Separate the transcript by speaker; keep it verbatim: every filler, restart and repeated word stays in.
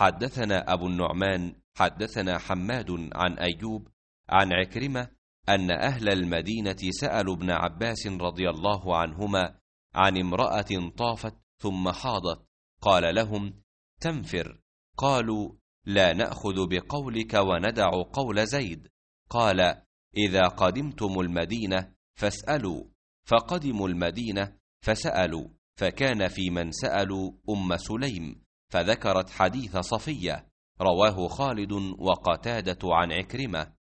Speaker 1: حدثنا أبو النعمان حدثنا حماد عن أيوب عن عكرمة أن أهل المدينة سألوا ابن عباس رضي الله عنهما عن امرأة طافت ثم حاضت، قال لهم: تنفر؟ قالوا: لا نأخذ بقولك وندع قول زيد. قال: إذا قدمتم المدينة فاسألوا. فقدموا المدينة فسألوا، فكان في من سألوا أم سليم، فذكرت حديث صفية. رواه خالد وقتادة عن عكرمة.